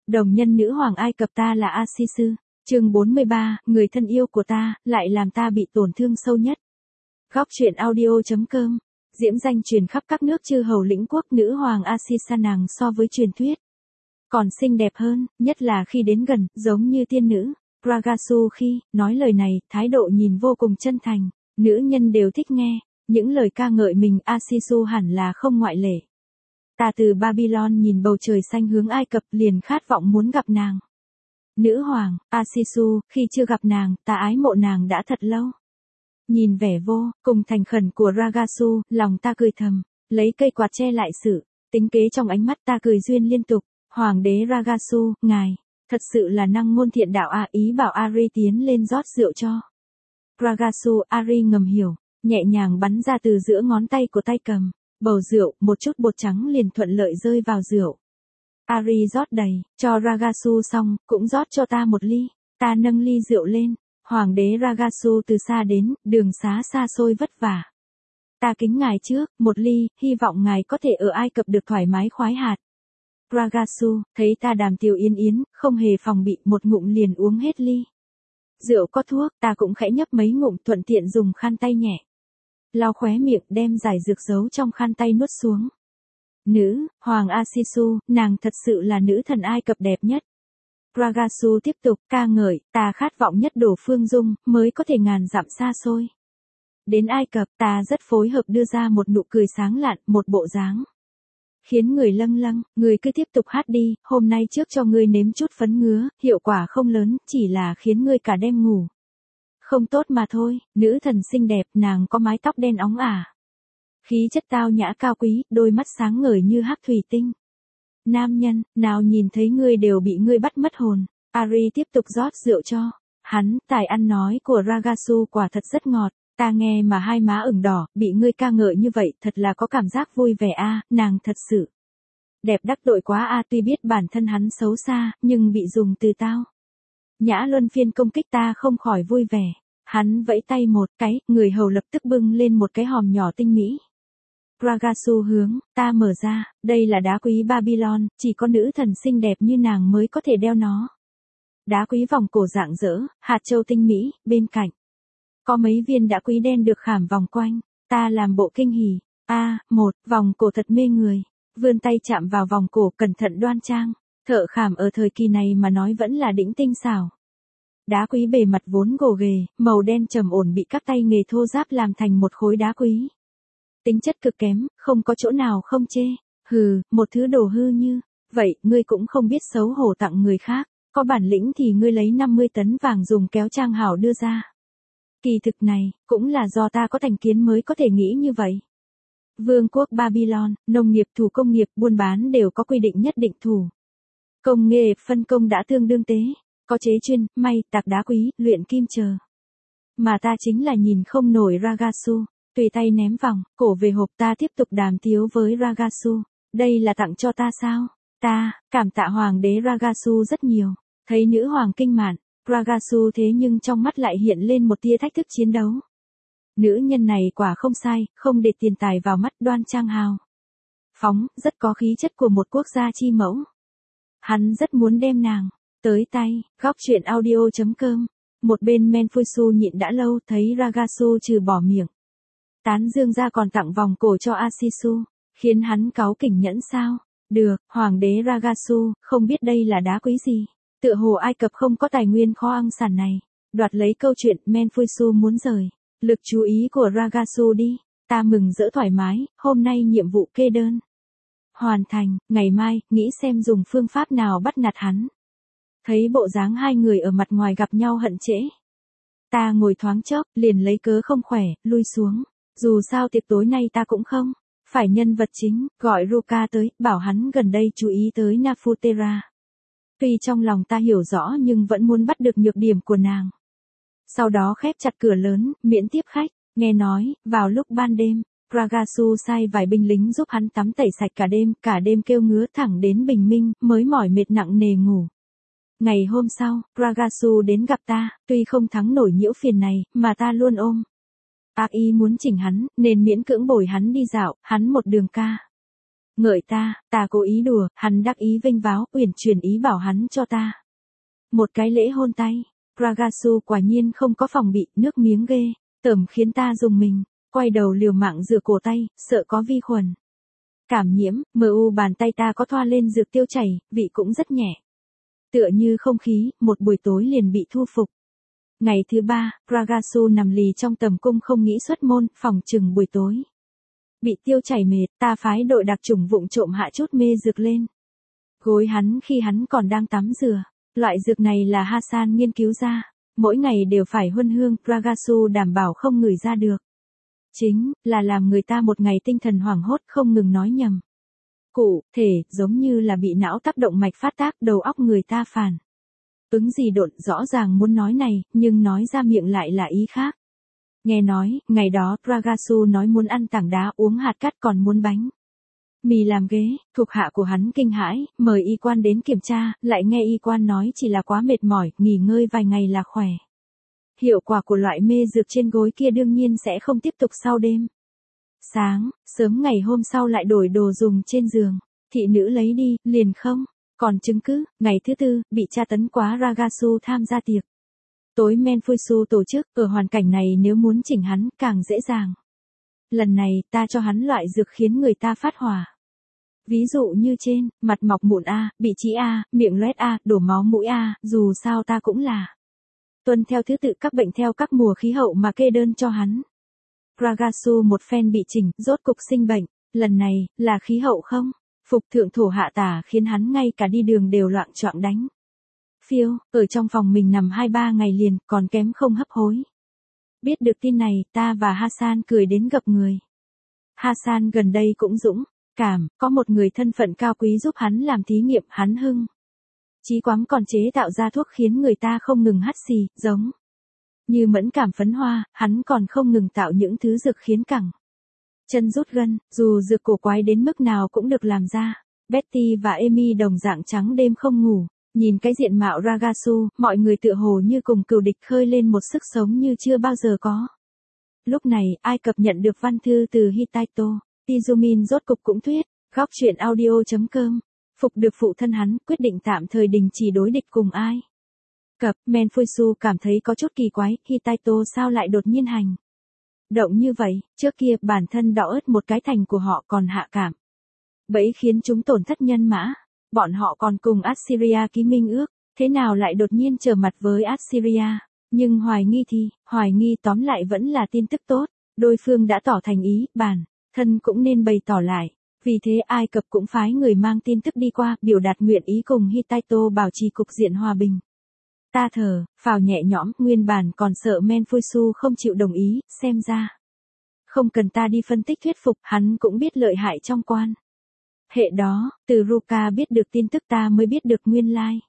Đồng nhân nữ hoàng Ai Cập ta là A-si-sư. Chương 43, người thân yêu của ta, lại làm ta bị tổn thương sâu nhất. Góc truyện audio.com. Diễm danh truyền khắp các nước chư hầu lĩnh quốc, nữ hoàng A-si-sa nàng so với truyền thuyết còn xinh đẹp hơn, nhất là khi đến gần, giống như tiên nữ. Ragasu khi nói lời này, thái độ nhìn vô cùng chân thành, nữ nhân đều thích nghe những lời ca ngợi mình. A-si-su hẳn là không ngoại lệ. Ta từ Babylon nhìn bầu trời xanh hướng Ai Cập, liền khát vọng muốn gặp nàng. Nữ hoàng, A-si-su, khi chưa gặp nàng, ta ái mộ nàng đã thật lâu. Nhìn vẻ vô cùng thành khẩn của Ragasu, lòng ta cười thầm, lấy cây quạt che lại sự tính kế trong ánh mắt. Ta cười duyên liên tục. Hoàng đế Ragasu, ngài thật sự là năng ngôn thiện đạo à, ý bảo Ari tiến lên rót rượu cho. Ragasu, Ari ngầm hiểu, nhẹ nhàng bắn ra từ giữa ngón tay của tay cầm bầu rượu, một chút bột trắng liền thuận lợi rơi vào rượu. Ari rót đầy cho Ragasu xong, cũng rót cho ta một ly. Ta nâng ly rượu lên. Hoàng đế Ragasu từ xa đến, đường xá xa xôi vất vả. Ta kính ngài trước một ly, hy vọng ngài có thể ở Ai Cập được thoải mái khoái hạt. Ragasu thấy ta đàm tiếu yên yến, không hề phòng bị, một ngụm liền uống hết ly. Rượu có thuốc, ta cũng khẽ nhấp mấy ngụm, thuận tiện dùng khăn tay nhẹ lau khóe miệng, đem giải dược giấu trong khăn tay nuốt xuống. Nữ hoàng A-si-su, nàng thật sự là nữ thần Ai Cập đẹp nhất. Ragasu tiếp tục ca ngợi, ta khát vọng nhất đổ phương dung, mới có thể ngàn dặm xa xôi đến Ai Cập. Ta rất phối hợp đưa ra một nụ cười sáng lạn, một bộ dáng khiến người lâng lâng. Người cứ tiếp tục hát đi, hôm nay trước cho ngươi nếm chút phấn ngứa, hiệu quả không lớn, chỉ là khiến ngươi cả đêm ngủ không tốt mà thôi. Nữ thần xinh đẹp, nàng có mái tóc đen óng ả, khí chất tao nhã cao quý, đôi mắt sáng ngời như hắc thủy tinh. Nam nhân nào nhìn thấy ngươi đều bị ngươi bắt mất hồn. Ari tiếp tục rót rượu cho hắn. Tài ăn nói của Ragasu quả thật rất ngọt. Ta nghe mà hai má ửng đỏ, bị ngươi ca ngợi như vậy, thật là có cảm giác vui vẻ a. Nàng thật sự đẹp đắc tội quá a. Tuy biết bản thân hắn xấu xa, nhưng bị dùng từ tao nhã luân phiên công kích, ta không khỏi vui vẻ. Hắn vẫy tay một cái, người hầu lập tức bưng lên một cái hòm nhỏ tinh mỹ. Ragasu hướng ta mở ra, đây là đá quý Babylon, chỉ có nữ thần xinh đẹp như nàng mới có thể đeo nó. Đá quý vòng cổ rạng rỡ, hạt châu tinh mỹ, bên cạnh có mấy viên đá quý đen được khảm vòng quanh. Ta làm bộ kinh hỉ. Một vòng cổ thật mê người. Vươn tay chạm vào vòng cổ, cẩn thận đoan trang. Thợ khảm ở thời kỳ này mà nói vẫn là đỉnh tinh xảo. Đá quý bề mặt vốn gồ ghề, màu đen trầm ổn bị các tay nghề thô ráp làm thành một khối đá quý. Tính chất cực kém, không có chỗ nào không chê. Hừ, một thứ đồ hư như vậy, ngươi cũng không biết xấu hổ tặng người khác. Có bản lĩnh thì ngươi lấy 50 tấn vàng dùng kéo trang hảo đưa ra. Kỳ thực này, cũng là do ta có thành kiến mới có thể nghĩ như vậy. Vương quốc Babylon, nông nghiệp, thủ công nghiệp, buôn bán đều có quy định nhất định. Thủ công nghệ phân công đã tương đương tế. Có chế chuyên, may, tạc đá quý, luyện kim chờ. Mà ta chính là nhìn không nổi Ragasu. Tùy tay ném vòng cổ về hộp. Ta tiếp tục đàm tiếu với Ragasu. Đây là tặng cho ta sao? Ta cảm tạ hoàng đế Ragasu rất nhiều. Thấy nữ hoàng kinh mạn, Ragasu thế nhưng trong mắt lại hiện lên một tia thách thức chiến đấu. Nữ nhân này quả không sai, không để tiền tài vào mắt, đoan trang hào phóng, rất có khí chất của một quốc gia chi mẫu. Hắn rất muốn đem nàng tới tay. Góc truyện audio.com. Một bên Menfusu nhịn đã lâu, thấy Ragasu trừ bỏ miệng tán dương ra còn tặng vòng cổ cho A-si-su, khiến hắn cáu kỉnh nhẫn sao. Được, hoàng đế Ragasu, không biết đây là đá quý gì. Tựa hồ Ai Cập không có tài nguyên kho ăn sản này. Đoạt lấy câu chuyện, Menfusu muốn rời lực chú ý của Ragasu đi. Ta mừng rỡ thoải mái, hôm nay nhiệm vụ kê đơn hoàn thành, ngày mai, nghĩ xem dùng phương pháp nào bắt nạt hắn. Thấy bộ dáng hai người ở mặt ngoài gặp nhau hận trễ. Ta ngồi thoáng chốc, liền lấy cớ không khỏe, lui xuống. Dù sao tiệc tối nay ta cũng không phải nhân vật chính, gọi Ruka tới, bảo hắn gần đây chú ý tới Nafutera. Tuy trong lòng ta hiểu rõ nhưng vẫn muốn bắt được nhược điểm của nàng. Sau đó khép chặt cửa lớn, miễn tiếp khách. Nghe nói, vào lúc ban đêm, Ragasu sai vài binh lính giúp hắn tắm tẩy sạch cả đêm kêu ngứa thẳng đến bình minh, mới mỏi mệt nặng nề ngủ. Ngày hôm sau, Ragasu đến gặp ta, tuy không thắng nổi nhiễu phiền này, mà ta luôn ôm ác ý muốn chỉnh hắn, nên miễn cưỡng bồi hắn đi dạo, hắn một đường ca Ngợi ta cố ý đùa, hắn đắc ý vênh váo, uyển chuyển ý bảo hắn cho ta. Một cái lễ hôn tay, Ragasu quả nhiên không có phòng bị, nước miếng ghê, tởm khiến ta dùng mình, quay đầu liều mạng rửa cổ tay, sợ có vi khuẩn. Cảm nhiễm, bàn tay ta có thoa lên dược tiêu chảy, vị cũng rất nhẹ. Tựa như không khí, một buổi tối liền bị thu phục. Ngày thứ 3, Ragasu nằm lì trong tầm cung không nghĩ xuất môn, phòng chừng buổi tối. Bị tiêu chảy mệt, ta phái đội đặc chủng vụng trộm hạ chút mê dược lên. Gối hắn khi hắn còn đang tắm rửa. Loại dược này là Hasan nghiên cứu ra. Mỗi ngày đều phải huân hương, Ragasu đảm bảo không ngửi ra được. Chính là làm người ta một ngày tinh thần hoảng hốt không ngừng nói nhầm. Cụ thể giống như là bị não tác động mạch phát tác, đầu óc người ta phản ứng gì độn, rõ ràng muốn nói này, nhưng nói ra miệng lại là ý khác. Nghe nói, ngày đó, Ragasu nói muốn ăn tảng đá, uống hạt cát, còn muốn bánh mì làm ghế. Thuộc hạ của hắn kinh hãi, mời y quan đến kiểm tra, lại nghe y quan nói chỉ là quá mệt mỏi, nghỉ ngơi vài ngày là khỏe. Hiệu quả của loại mê dược trên gối kia đương nhiên sẽ không tiếp tục sau đêm. Sáng, sớm ngày hôm sau lại đổi đồ dùng trên giường. Thị nữ lấy đi, liền không còn chứng cứ. Ngày thứ 4, bị tra tấn quá, Ragasu tham gia tiệc tối Menfusu tổ chức. Ở hoàn cảnh này nếu muốn chỉnh hắn, càng dễ dàng. Lần này, ta cho hắn loại dược khiến người ta phát hỏa. Ví dụ như trên, mặt mọc mụn A, bị trĩ A, miệng loét A, đổ máu mũi A, dù sao ta cũng là tuân theo thứ tự các bệnh theo các mùa khí hậu mà kê đơn cho hắn. Ragasu một phen bị chỉnh, rốt cục sinh bệnh. Lần này, là khí hậu không? Phục thượng thổ hạ tả khiến hắn ngay cả đi đường đều loạng choạng đánh. Phiêu, ở trong phòng mình nằm 2-3 ngày liền, còn kém không hấp hối. Biết được tin này, ta và Hasan cười đến gặp người. Hasan gần đây cũng dũng cảm, có một người thân phận cao quý giúp hắn làm thí nghiệm, hắn hưng chí quắm còn chế tạo ra thuốc khiến người ta không ngừng hắt xì, giống như mẫn cảm phấn hoa, hắn còn không ngừng tạo những thứ dược khiến cẳng chân rút gân, dù dược cổ quái đến mức nào cũng được làm ra. Betty và Amy đồng dạng trắng đêm không ngủ, nhìn cái diện mạo Ragasu, mọi người tựa hồ như cùng cừu địch khơi lên một sức sống như chưa bao giờ có. Lúc này, Ai Cập nhận được văn thư từ Hitaito, Izumin rốt cục cũng thuyết, góc truyện audio.com, phục được phụ thân hắn, quyết định tạm thời đình chỉ đối địch cùng Ai Cập. Menfusu cảm thấy có chút kỳ quái, Hitaito sao lại đột nhiên hành động như vậy, trước kia bản thân đỏ ớt một cái thành của họ còn hạ cảm bẫy khiến chúng tổn thất nhân mã. Bọn họ còn cùng Assyria ký minh ước, thế nào lại đột nhiên trở mặt với Assyria? Nhưng hoài nghi tóm lại vẫn là tin tức tốt, đôi phương đã tỏ thành ý, bản thân cũng nên bày tỏ lại. Vì thế Ai Cập cũng phái người mang tin tức đi qua, biểu đạt nguyện ý cùng Hitaito bảo trì cục diện hòa bình. Ta thở phào nhẹ nhõm, nguyên bản còn sợ Menfusu không chịu đồng ý, xem ra không cần ta đi phân tích thuyết phục, hắn cũng biết lợi hại trong quan hệ đó. Từ Ruka biết được tin tức ta mới biết được nguyên lai.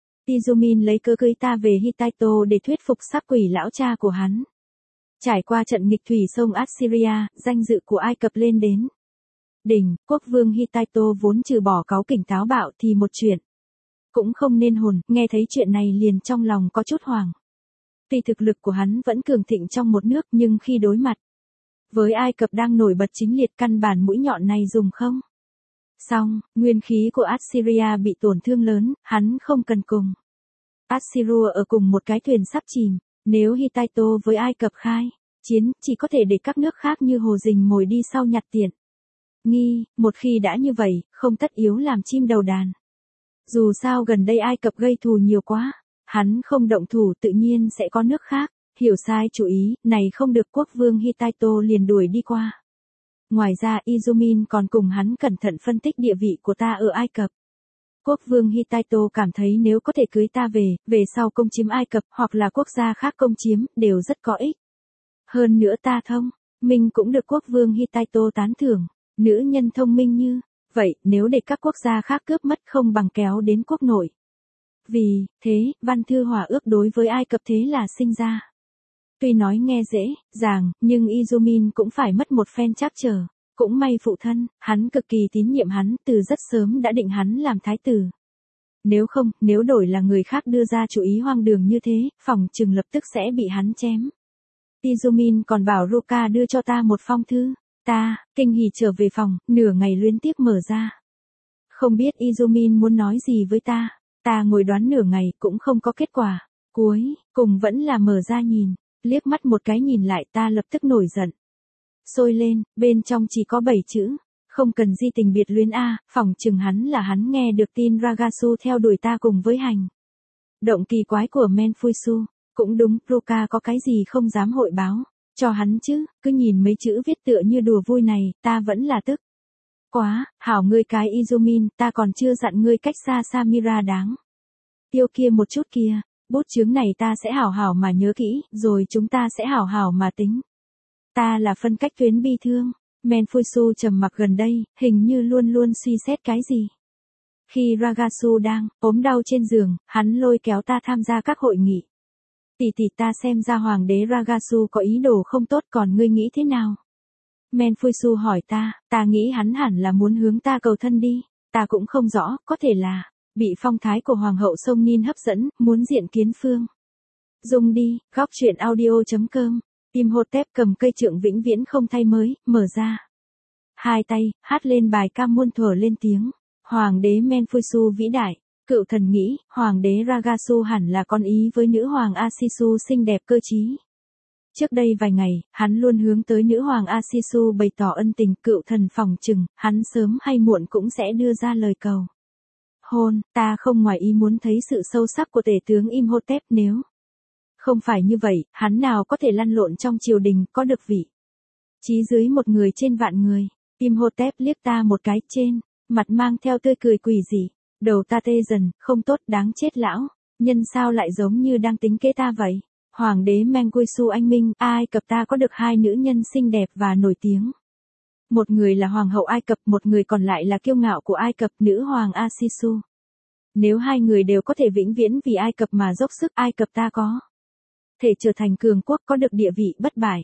Izumin lấy cớ cưới ta về Hitaito để thuyết phục sắp quỷ lão cha của hắn. Trải qua trận nghịch thủy sông Assyria, danh dự của Ai Cập lên đến đỉnh. Quốc vương Hitaito vốn trừ bỏ cáu kỉnh táo bạo thì một chuyện cũng không nên hồn, nghe thấy chuyện này liền trong lòng có chút hoảng. Tuy thực lực của hắn vẫn cường thịnh trong một nước, nhưng khi đối mặt với Ai Cập đang nổi bật chính liệt, căn bản mũi nhọn này dùng không xong. Nguyên khí của Assyria bị tổn thương lớn, hắn không cần cùng Assyria ở cùng một cái thuyền sắp chìm. Nếu Hitaito với Ai Cập khai chiến, chỉ có thể để các nước khác như Hồ Dình Mồi đi sau nhặt tiện nghi. Một khi đã như vậy, không tất yếu làm chim đầu đàn. Dù sao gần đây Ai Cập gây thù nhiều quá, hắn không động thủ tự nhiên sẽ có nước khác hiểu sai chủ ý, này không được, quốc vương Hitaito liền đuổi đi qua. Ngoài ra Izumin còn cùng hắn cẩn thận phân tích địa vị của ta ở Ai Cập. Quốc vương Hitaito cảm thấy nếu có thể cưới ta về sau công chiếm Ai Cập hoặc là quốc gia khác công chiếm, đều rất có ích. Hơn nữa ta thông minh cũng được quốc vương Hitaito tán thưởng, nữ nhân thông minh như vậy, nếu để các quốc gia khác cướp mất không bằng kéo đến quốc nội. Vì thế, văn thư hòa ước đối với Ai Cập thế là sinh ra. Tuy nói nghe dễ dàng, nhưng Izumin cũng phải mất một phen trắc trở. Cũng may phụ thân, hắn cực kỳ tín nhiệm hắn, từ rất sớm đã định hắn làm thái tử. Nếu đổi là người khác đưa ra chủ ý hoang đường như thế, phòng chừng lập tức sẽ bị hắn chém. Izumin còn bảo Ruka đưa cho ta một phong thư. Ta, kinh hỉ trở về phòng, nửa ngày liên tiếp mở ra. Không biết Izumin muốn nói gì với ta. Ta ngồi đoán nửa ngày cũng không có kết quả. Cuối cùng vẫn là mở ra nhìn. Liếc mắt một cái nhìn lại ta lập tức nổi giận. Sôi lên, bên trong chỉ có 7 chữ. Không cần di tình biệt luyến a, phỏng chừng hắn nghe được tin Ragasu theo đuổi ta cùng với hành động kỳ quái của Menfusu. Cũng đúng, Ruka có cái gì không dám hội báo cho hắn chứ, cứ nhìn mấy chữ viết tựa như đùa vui này, ta vẫn là tức. Quá, hảo ngươi cái Izumin, ta còn chưa dặn ngươi cách xa Samira đáng yêu kia một chút kia, bút chướng này ta sẽ hảo hảo mà nhớ kỹ, rồi chúng ta sẽ hảo hảo mà tính. Ta là phân cách tuyến bi thương. Menfusu trầm mặc gần đây, hình như luôn luôn suy xét cái gì. Khi Ragasu đang ốm đau trên giường, hắn lôi kéo ta tham gia các hội nghị. Tỷ ta xem ra hoàng đế Ragasu có ý đồ không tốt, còn ngươi nghĩ thế nào? Menfusu hỏi ta nghĩ hắn hẳn là muốn hướng ta cầu thân đi. Ta cũng không rõ, có thể là bị phong thái của hoàng hậu Song Nin hấp dẫn, muốn diện kiến Phương Dung đi. Góc truyện audio.com. Imhotep cầm cây trượng vĩnh viễn không thay mới, mở ra hai tay, hát lên bài ca muôn thuở lên tiếng. Hoàng đế Menfusu vĩ đại, cựu thần nghĩ, hoàng đế Ragasu hẳn là con ý với nữ hoàng Asisu xinh đẹp cơ trí. Trước đây vài ngày, hắn luôn hướng tới nữ hoàng Asisu bày tỏ ân tình, cựu thần phỏng chừng, hắn sớm hay muộn cũng sẽ đưa ra lời cầu hôn. Ta không ngoài ý muốn thấy sự sâu sắc của tể tướng Imhotep, nếu không phải như vậy, hắn nào có thể lăn lộn trong triều đình, có được vị trí dưới một người trên vạn người. Imhotep liếc ta một cái, trên mặt mang theo tươi cười quỷ dị. Đầu ta tê dần, không tốt, đáng chết lão nhân sao lại giống như đang tính kế ta vậy. Hoàng đế Menguisu anh minh, Ai Cập ta có được hai nữ nhân xinh đẹp và nổi tiếng. Một người là hoàng hậu Ai Cập, một người còn lại là kiêu ngạo của Ai Cập, nữ hoàng Asisu. Nếu hai người đều có thể vĩnh viễn vì Ai Cập mà dốc sức, Ai Cập ta có thể trở thành cường quốc, có được địa vị bất bại.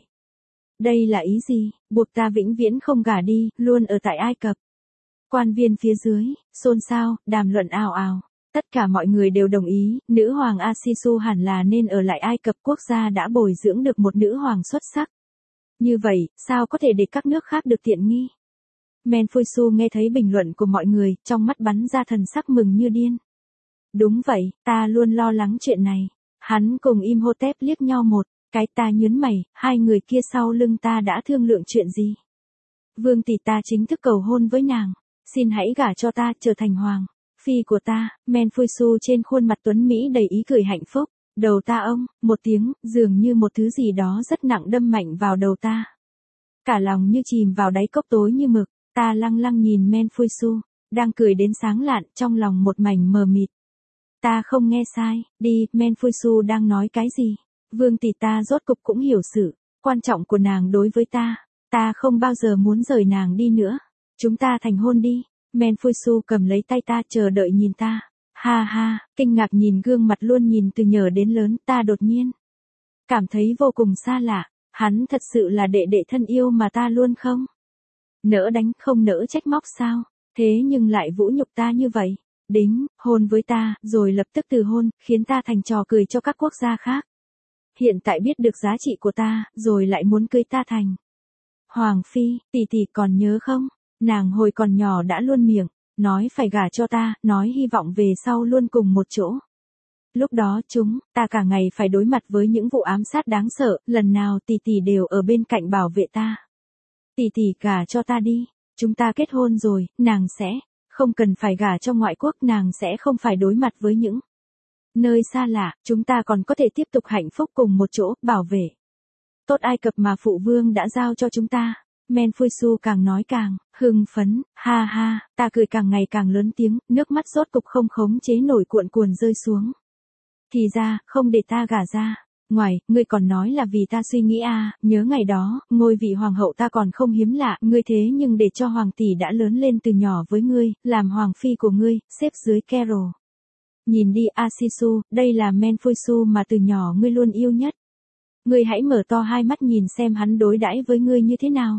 Đây là ý gì? Buộc ta vĩnh viễn không gả đi, luôn ở tại Ai Cập. Quan viên phía dưới xôn xao, đàm luận ào ào. Tất cả mọi người đều đồng ý, nữ hoàng Asisu hẳn là nên ở lại Ai Cập, quốc gia đã bồi dưỡng được một nữ hoàng xuất sắc. Như vậy, sao có thể để các nước khác được tiện nghi? Menfusu nghe thấy bình luận của mọi người, trong mắt bắn ra thần sắc mừng như điên. Đúng vậy, ta luôn lo lắng chuyện này. Hắn cùng Imhotep liếc nhau một cái, ta nhớn mày, hai người kia sau lưng ta đã thương lượng chuyện gì? Vương tỷ ta chính thức cầu hôn với nàng. Xin hãy gả cho ta, trở thành hoàng phi của ta. Menfusu trên khuôn mặt tuấn Mỹ đầy ý cười hạnh phúc. Đầu ta ông, một tiếng, dường như một thứ gì đó rất nặng đâm mạnh vào đầu ta. Cả lòng như chìm vào đáy cốc tối như mực. Ta lăng lăng nhìn Menfusu, đang cười đến sáng lạn, trong lòng một mảnh mờ mịt. Ta không nghe sai, đi, Menfusu đang nói cái gì? Vương tỷ ta rốt cục cũng hiểu sự quan trọng của nàng đối với ta. Ta không bao giờ muốn rời nàng đi nữa. Chúng ta thành hôn đi. Menfusu cầm lấy tay ta, chờ đợi nhìn ta. Ha ha, kinh ngạc nhìn gương mặt luôn nhìn từ nhỏ đến lớn, ta đột nhiên cảm thấy vô cùng xa lạ. Hắn thật sự là đệ đệ thân yêu mà ta luôn không nỡ đánh, không nỡ trách móc sao? Thế nhưng lại vũ nhục ta như vậy. Đính hôn với ta, rồi lập tức từ hôn, khiến ta thành trò cười cho các quốc gia khác. Hiện tại biết được giá trị của ta, rồi lại muốn cưới ta thành hoàng phi. Tỷ còn nhớ không? Nàng hồi còn nhỏ đã luôn miệng nói phải gả cho ta, nói hy vọng về sau luôn cùng một chỗ. Lúc đó ta cả ngày phải đối mặt với những vụ ám sát đáng sợ, lần nào tỷ đều ở bên cạnh bảo vệ ta. Tỷ gả cho ta đi, chúng ta kết hôn rồi, nàng sẽ không cần phải gả cho ngoại quốc, nàng sẽ không phải đối mặt với những nơi xa lạ, chúng ta còn có thể tiếp tục hạnh phúc cùng một chỗ, bảo vệ tốt Ai Cập mà phụ vương đã giao cho chúng ta. Menfusu càng nói càng hưng phấn, ha ha, ta cười càng ngày càng lớn tiếng, nước mắt rốt cục không khống chế nổi cuộn cuồn rơi xuống. Thì ra, không để ta gả ra. Ngoài, ngươi còn nói là vì ta suy nghĩ nhớ ngày đó, ngôi vị hoàng hậu ta còn không hiếm lạ, ngươi thế nhưng để cho hoàng tỷ đã lớn lên từ nhỏ với ngươi, làm hoàng phi của ngươi, xếp dưới Carol. Nhìn đi Asisu, đây là Menfusu mà từ nhỏ ngươi luôn yêu nhất. Ngươi hãy mở to hai mắt nhìn xem hắn đối đãi với ngươi như thế nào.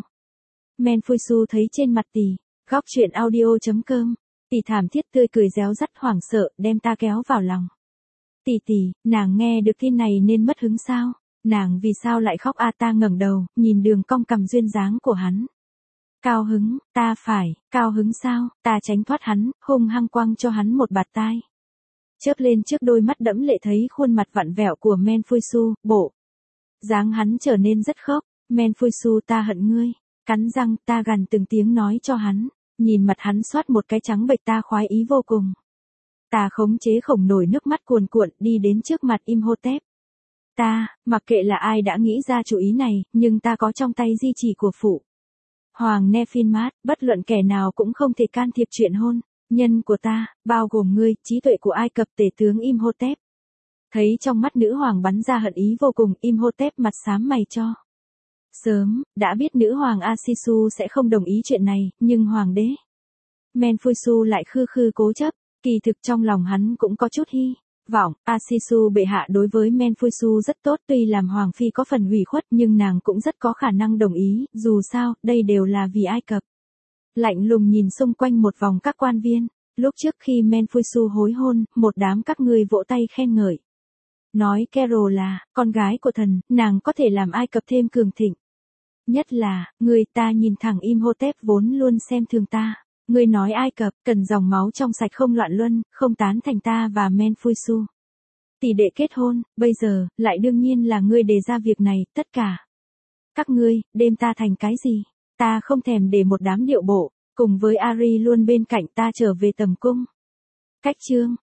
Menfusu thấy trên mặt tỷ, góc truyện audio.com, tỷ thảm thiết tươi cười réo rắt hoảng sợ, đem ta kéo vào lòng. Tỷ, nàng nghe được tin này nên mất hứng sao? Nàng vì sao lại khóc ta ngẩng đầu, nhìn đường cong cằm duyên dáng của hắn. Cao hứng, ta phải, cao hứng sao, ta tránh thoát hắn, hung hăng quăng cho hắn một bạt tai. Chớp lên trước đôi mắt đẫm lệ thấy khuôn mặt vặn vẹo của Menfuisu, bộ. Dáng hắn trở nên rất khóc, Menfuisu ta hận ngươi, cắn răng ta gằn từng tiếng nói cho hắn, nhìn mặt hắn xoát một cái trắng bệch ta khoái ý vô cùng. Ta khống chế khổng nổi nước mắt cuồn cuộn đi đến trước mặt Imhotep. Ta, mặc kệ là ai đã nghĩ ra chủ ý này, nhưng ta có trong tay di chỉ của phụ Hoàng Nephilmat, bất luận kẻ nào cũng không thể can thiệp chuyện hôn nhân của ta, bao gồm ngươi, trí tuệ của Ai Cập tể tướng Imhotep. Thấy trong mắt nữ hoàng bắn ra hận ý vô cùng, Imhotep mặt xám mày cho. Sớm, đã biết nữ hoàng Asisu sẽ không đồng ý chuyện này, nhưng hoàng đế Menfuisu lại khư khư cố chấp, kỳ thực trong lòng hắn cũng có chút hy vọng. Asisu bệ hạ đối với Menfuisu rất tốt, tuy làm hoàng phi có phần hủy khuất nhưng nàng cũng rất có khả năng đồng ý, dù sao, đây đều là vì Ai Cập. Lạnh lùng nhìn xung quanh một vòng các quan viên, lúc trước khi Menfuisu hối hôn, một đám các ngươi vỗ tay khen ngợi. Nói Carol là, con gái của thần, nàng có thể làm Ai Cập thêm cường thịnh. Nhất là, người ta nhìn thẳng Imhotep vốn luôn xem thường ta. Ngươi nói Ai Cập, cần dòng máu trong sạch không loạn luân, không tán thành ta và Menfuisu. Tỷ đệ kết hôn, bây giờ, lại đương nhiên là ngươi đề ra việc này, tất cả. Các ngươi, đem ta thành cái gì? Ta không thèm để một đám điệu bộ, cùng với Ari luôn bên cạnh ta trở về tầm cung. Cách chương.